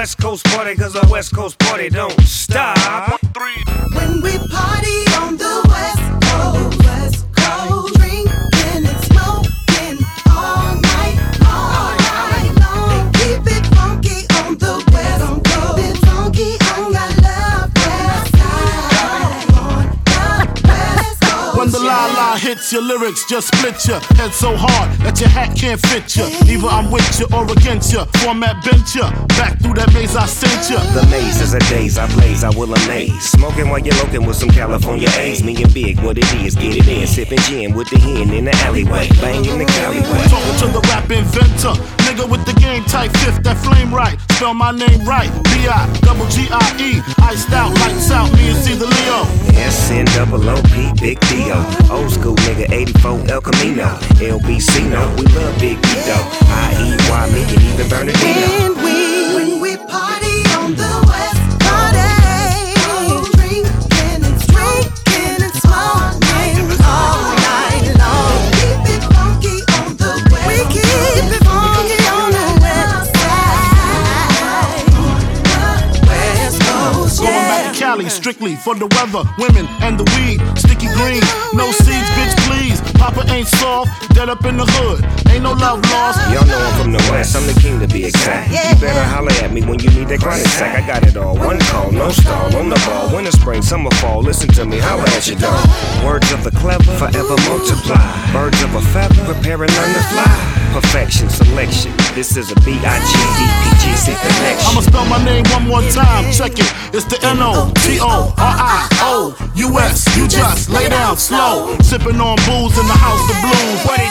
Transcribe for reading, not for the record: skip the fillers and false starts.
West Coast party, cause a West Coast party don't stop. When we party on the West Coast, drinking and smoking all night long. Keep it funky on the West Coast. Keep it funky on your love West side. On the West Coast. When the la-la hits, your lyrics just split ya. Head so hard that your hat can't fit ya. Either I'm with you or against ya. Format bent ya. Back through that maze I sent ya. The maze is a daze I blaze, I will amaze. Smoking while you're looking with some California A's. Me and Big, what it is, get it in. Sipping gin with the hen in the alleyway. Banging the alleyway. Talking to the rap inventor. Nigga with the game type fifth, that flame right. Spell my name right. B-I-double-G-I-E. Iced out, lights out, me and C the Leo. S-N-O-O-P, Big D-O. Old school nigga, 84 El Camino. LBC, no, we love Big D-O. I-E-Y, me can even burn it down. When we party on the West Coast, drinking and smoking all night long. Keep it funky on the West. We keep it funky on the West side. The West Coast, Going back to Cali, strictly for the weather, women, and the weed. Sticky green, no seeds, bitch, please. Papa ain't soft, dead up in the hood. Ain't no love lost. Y'all know I'm from the West, I'm the king to be exact. You better holler at me when you need that chronic sack. I got it all, one call, no stall, on the ball. Winter, spring, summer, fall, listen to me, holler at your dog. Words of the clever, forever multiply. Birds of a feather, prepare and learn to fly. Perfection, selection, this is a B-I-G-D-P-G-C connection. I'ma spell my name one more time, check it. It's the N-O-T-O-R-I-O-U-S. You just lay down slow, sipping on booze in the house of blues. What